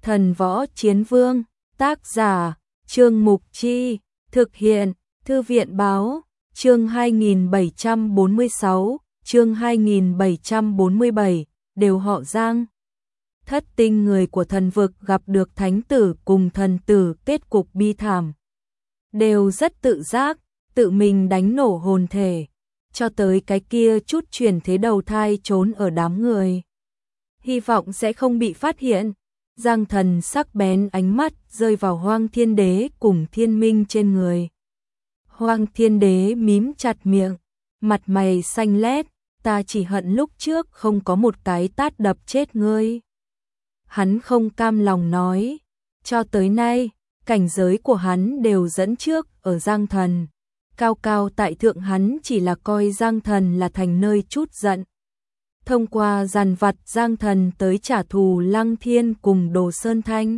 Thần Võ Chiến Vương, tác giả, Trương Mục Chi, thực hiện, Thư viện báo, chương 2746, chương 2747, đều họ Giang. Thất tinh người của thần vực gặp được thánh tử cùng thần tử, kết cục bi thảm. Đều rất tự giác, tự mình đánh nổ hồn thể, cho tới cái kia chút chuyển thế đầu thai trốn ở đám người. Hy vọng sẽ không bị phát hiện. Giang Thần sắc bén ánh mắt rơi vào Hoang Thiên Đế cùng Thiên Minh trên người. Hoang Thiên Đế mím chặt miệng, mặt mày xanh lét, ta chỉ hận lúc trước không có một cái tát đập chết ngươi. Hắn không cam lòng nói, cho tới nay, cảnh giới của hắn đều dẫn trước ở Giang Thần. Cao cao tại thượng hắn chỉ là coi Giang Thần là thành nơi trút giận. Thông qua dàn vặt Giang Thần tới trả thù Lăng Thiên cùng Đồ Sơn Thanh.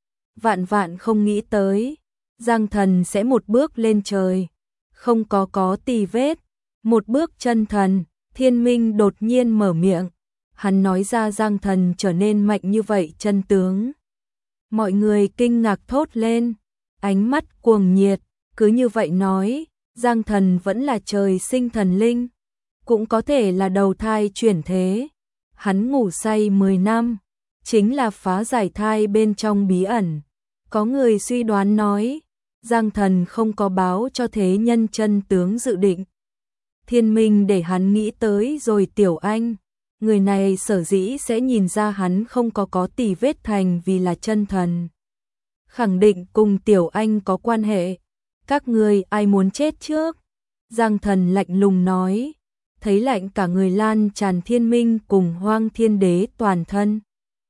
Vạn vạn không nghĩ tới, Giang Thần sẽ một bước lên trời, không có tì vết, một bước chân thần. Thiên Minh đột nhiên mở miệng, hắn nói ra Giang Thần trở nên mạnh như vậy chân tướng. Mọi người kinh ngạc thốt lên, ánh mắt cuồng nhiệt, cứ như vậy nói, Giang Thần vẫn là trời sinh thần linh, cũng có thể là đầu thai chuyển thế. Hắn ngủ say 10 năm, chính là phá giải thai bên trong bí ẩn. Có người suy đoán nói, Giang Thần không có báo cho thế nhân chân tướng dự định. Thiên Minh để hắn nghĩ tới rồi Tiểu Anh, người này sở dĩ sẽ nhìn ra hắn không có tì vết thành vì là chân thần. Khẳng định cùng Tiểu Anh có quan hệ. Các người ai muốn chết trước? Giang Thần lạnh lùng nói, thấy lạnh cả người lan tràn. Thiên Minh cùng Hoang Thiên Đế toàn thân.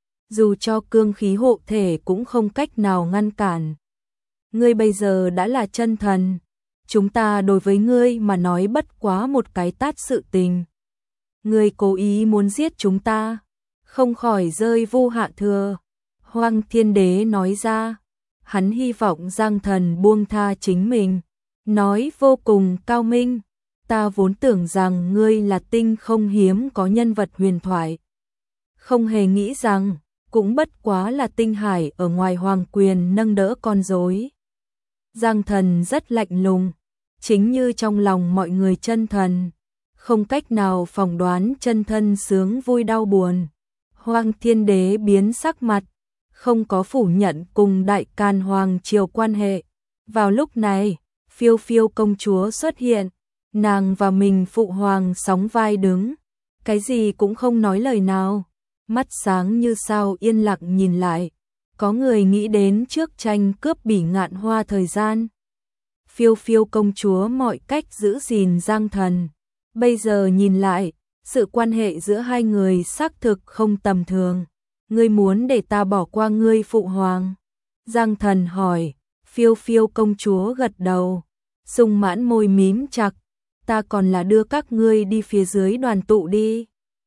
Dù cho cương khí hộ thể cũng không cách nào ngăn cản. Ngươi bây giờ đã là chân thần, chúng ta đối với ngươi mà nói bất quá một cái tát sự tình. Ngươi cố ý muốn giết chúng ta, không khỏi rơi vô hạ thừa. Hoang Thiên Đế nói ra, hắn hy vọng Giang Thần buông tha chính mình, nói vô cùng cao minh. Ta vốn tưởng rằng ngươi là tinh không hiếm có nhân vật huyền thoại, không hề nghĩ rằng cũng bất quá là tinh hải ở ngoài hoàng quyền nâng đỡ con rối. Giang Thần rất lạnh lùng, chính như trong lòng mọi người chân thần, không cách nào phỏng đoán chân thân sướng vui đau buồn. Hoang Thiên Đế biến sắc mặt, không có phủ nhận cùng Đại Càn Hoàng triều quan hệ. Vào lúc này, Phiêu Phiêu công chúa xuất hiện, nàng và mình phụ hoàng sóng vai đứng, cái gì cũng không nói lời nào, mắt sáng như sao yên lặng nhìn lại. Có người nghĩ đến trước tranh cướp Bỉ Ngạn Hoa thời gian. Phiêu Phiêu công chúa mọi cách giữ gìn Giang Thần. Bây giờ nhìn lại, sự quan hệ giữa hai người xác thực không tầm thường. Ngươi muốn để ta bỏ qua ngươi phụ hoàng? Giang Thần hỏi. Phiêu Phiêu công chúa gật đầu, sung mãn môi mím chặt. Ta còn là đưa các ngươi đi phía dưới đoàn tụ đi.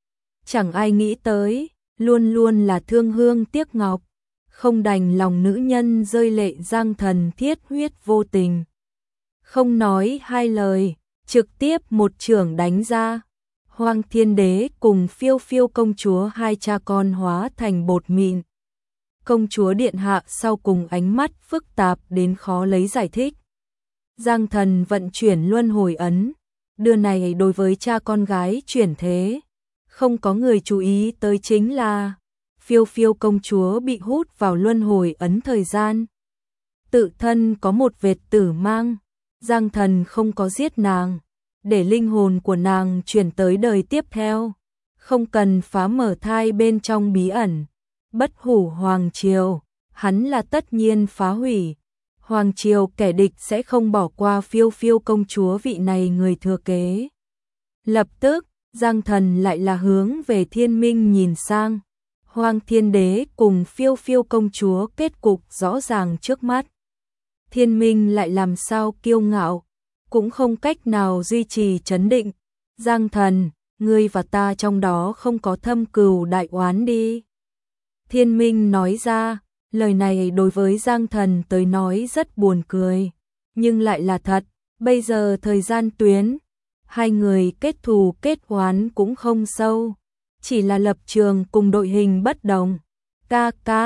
Chẳng ai nghĩ tới, luôn luôn là thương hương tiếc ngọc, không đành lòng nữ nhân rơi lệ. Giang Thần thiết huyết vô tình, không nói hai lời, trực tiếp một chưởng đánh ra. Hoang Thiên Đế cùng Phiêu Phiêu công chúa hai cha con hóa thành bột mịn. Công chúa điện hạ sau cùng ánh mắt phức tạp đến khó lấy giải thích. Giang Thần vận chuyển luân hồi ấn, đưa này đối với cha con gái chuyển thế. Không có người chú ý tới chính là Phiêu Phiêu công chúa bị hút vào luân hồi ấn thời gian, tự thân có một vệt tử mang. Giang Thần không có giết nàng, để linh hồn của nàng chuyển tới đời tiếp theo, không cần phá mở thai bên trong bí ẩn. Bất hủ hoàng triều, hắn là tất nhiên phá hủy. Hoàng triều kẻ địch sẽ không bỏ qua Phiêu Phiêu công chúa vị này người thừa kế. Lập tức, Giang Thần lại là hướng về Thiên Minh nhìn sang. Hoang Thiên Đế cùng Phiêu Phiêu công chúa kết cục rõ ràng trước mắt. Thiên Minh lại làm sao kiêu ngạo, cũng không cách nào duy trì trấn định. Giang Thần, ngươi và ta trong đó không có thâm cừu đại oán đi. Thiên Minh nói ra, lời này đối với Giang Thần tới nói rất buồn cười, nhưng lại là thật. Bây giờ thời gian tuyến, hai người kết thù kết oán cũng không sâu, chỉ là lập trường cùng đội hình bất đồng. Ca ca,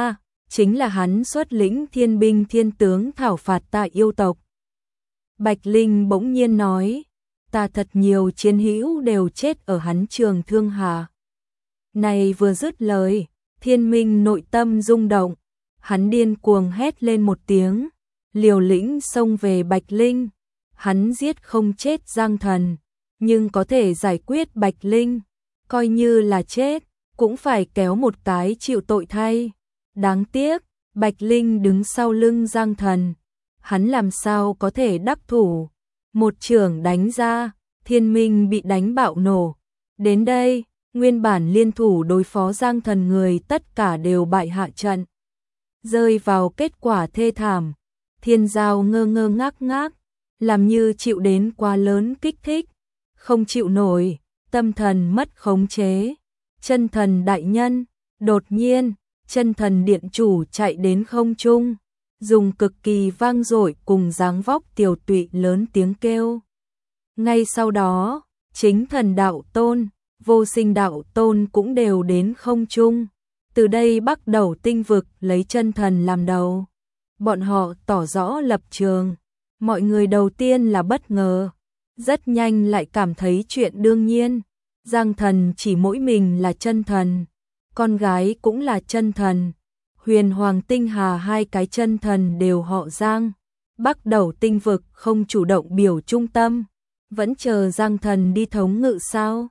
chính là hắn xuất lĩnh thiên binh thiên tướng thảo phạt tại yêu tộc. Bạch Linh bỗng nhiên nói, ta thật nhiều chiến hữu đều chết ở hắn trường thương hạ. Này vừa dứt lời, Thiên Minh nội tâm rung động, hắn điên cuồng hét lên một tiếng, liều lĩnh xông về Bạch Linh. Hắn giết không chết Giang Thần, nhưng có thể giải quyết Bạch Linh, coi như là chết, cũng phải kéo một cái chịu tội thay. Đáng tiếc, Bạch Linh đứng sau lưng Giang Thần, hắn làm sao có thể đắc thủ. Một chưởng đánh ra, Thiên Minh bị đánh bạo nổ. Đến đây, nguyên bản liên thủ đối phó Giang Thần người tất cả đều bại hạ trận, rơi vào kết quả thê thảm. Thiên Giao ngơ ngơ ngác ngác, làm như chịu đến quá lớn kích thích, không chịu nổi, tâm thần mất khống chế. Chân Thần đại nhân, đột nhiên, Chân Thần điện chủ chạy đến không trung, dùng cực kỳ vang dội cùng dáng vóc tiều tụy lớn tiếng kêu. Ngay sau đó, chính Thần đạo tôn, Vô Sinh đạo tôn cũng đều đến không trung. Từ đây bắt đầu tinh vực lấy Chân Thần làm đầu. Bọn họ tỏ rõ lập trường. Mọi người đầu tiên là bất ngờ, rất nhanh lại cảm thấy chuyện đương nhiên. Giang Thần chỉ mỗi mình là chân thần, con gái cũng là chân thần. Huyền Hoàng Tinh Hà hai cái chân thần đều họ Giang. Bắt đầu tinh vực không chủ động biểu trung tâm, vẫn chờ Giang Thần đi thống ngự sao?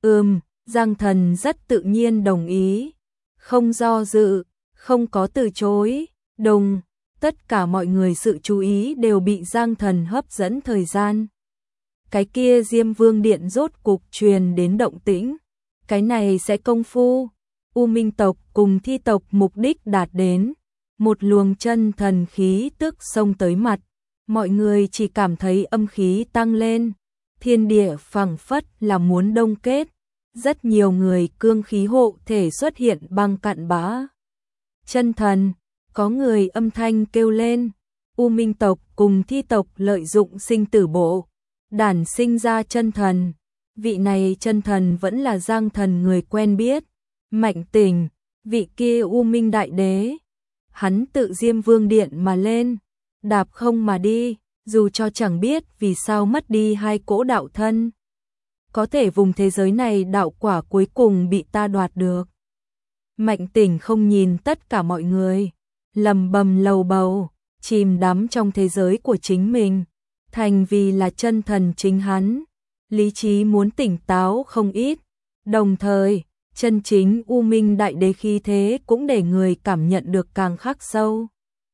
Giang Thần rất tự nhiên đồng ý, không do dự, không có từ chối. Đồng, tất cả mọi người sự chú ý đều bị Giang Thần hấp dẫn thời gian. Cái kia Diêm Vương Điện rốt cục truyền đến động tĩnh, cái này sẽ công phu. U Minh tộc cùng Thi tộc mục đích đạt đến, một luồng chân thần khí tức xông tới mặt, mọi người chỉ cảm thấy âm khí tăng lên, thiên địa phảng phất là muốn đông kết, rất nhiều người cương khí hộ thể xuất hiện băng cạn bã. Chân thần, có người âm thanh kêu lên, U Minh tộc cùng Thi tộc lợi dụng sinh tử bộ, đản sinh ra chân thần. Vị này chân thần vẫn là Giang Thần người quen biết, Mạnh Tình, vị kia U Minh đại đế. Hắn tự Diêm Vương Điện mà lên, đạp không mà đi, dù cho chẳng biết vì sao mất đi hai cỗ đạo thân. Có thể vùng thế giới này đạo quả cuối cùng bị ta đoạt được. Mạnh Tình không nhìn tất cả mọi người, lầm bầm lầu bầu, chìm đắm trong thế giới của chính mình, thành vì là chân thần chính hắn. Lý trí muốn tỉnh táo không ít, đồng thời, chân chính U Minh đại đế khí thế cũng để người cảm nhận được càng khắc sâu.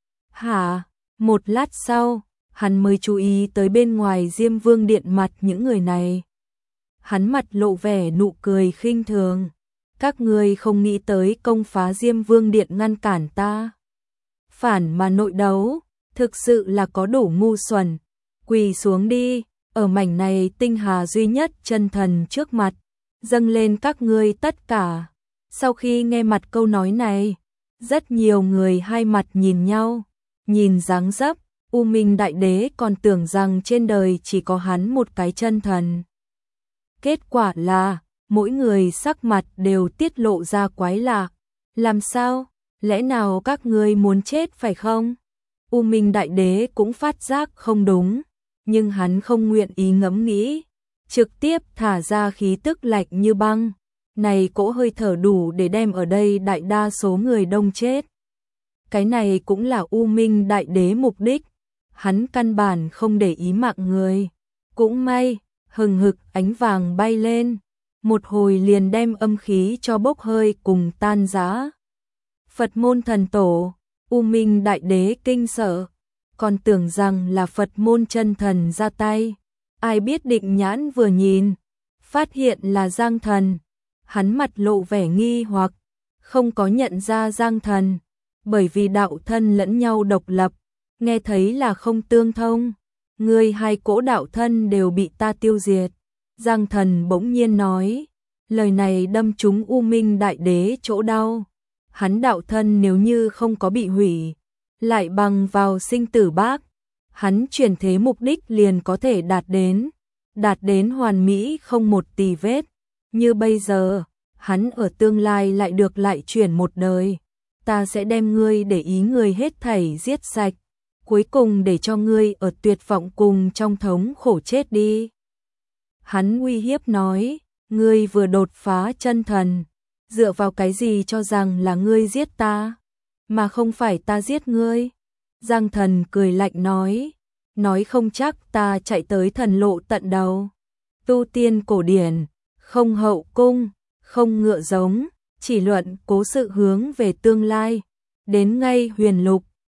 Hả? Một lát sau, hắn mới chú ý tới bên ngoài Diêm Vương Điện mặt những người này. Hắn mặt lộ vẻ nụ cười khinh thường. Các ngươi không nghĩ tới công phá Diêm Vương Điện ngăn cản ta. Phản mà nội đấu, thực sự là có đủ ngu xuẩn. Quỳ xuống đi, ở mảnh này tinh hà duy nhất chân thần trước mặt, dâng lên các ngươi tất cả. Sau khi nghe mặt câu nói này, rất nhiều người hai mặt nhìn nhau, nhìn dáng dấp, U Minh đại đế còn tưởng rằng trên đời chỉ có hắn một cái chân thần. Kết quả là, mỗi người sắc mặt đều tiết lộ ra quái lạ. Làm sao? Lẽ nào các ngươi muốn chết phải không? U Minh đại đế cũng phát giác không đúng, nhưng hắn không nguyện ý ngẫm nghĩ, trực tiếp thả ra khí tức lạnh như băng. Này cỗ hơi thở đủ để đem ở đây đại đa số người đông chết. Cái này cũng là U Minh đại đế mục đích, hắn căn bản không để ý mạng người. Cũng may, hừng hực ánh vàng bay lên, một hồi liền đem âm khí cho bốc hơi cùng tan rã. Phật môn thần tổ, U Minh đại đế kinh sợ, còn tưởng rằng là Phật môn chân thần ra tay. Ai biết định nhãn vừa nhìn, phát hiện là Giang Thần. Hắn mặt lộ vẻ nghi hoặc, không có nhận ra Giang Thần, bởi vì đạo thân lẫn nhau độc lập, nghe thấy là không tương thông. Ngươi hai cỗ đạo thân đều bị ta tiêu diệt. Giang Thần bỗng nhiên nói, lời này đâm trúng U Minh đại đế chỗ đau. Hắn đạo thân nếu như không có bị hủy, lại bằng vào sinh tử bác, hắn chuyển thế mục đích liền có thể đạt đến hoàn mỹ không một tì vết. Như bây giờ, hắn ở tương lai lại được lại chuyển một đời. ta sẽ đem ngươi để ý người hết thảy giết sạch, cuối cùng để cho ngươi ở tuyệt vọng cùng trong thống khổ chết đi. Hắn uy hiếp nói, ngươi vừa đột phá chân thần, dựa vào cái gì cho rằng là ngươi giết ta, mà không phải ta giết ngươi? Giang Thần cười lạnh nói không chắc ta chạy tới thần lộ tận đầu. Tu tiên cổ điển, không hậu cung, không ngựa giống, chỉ luận cố sự hướng về tương lai, đến ngay huyền lục,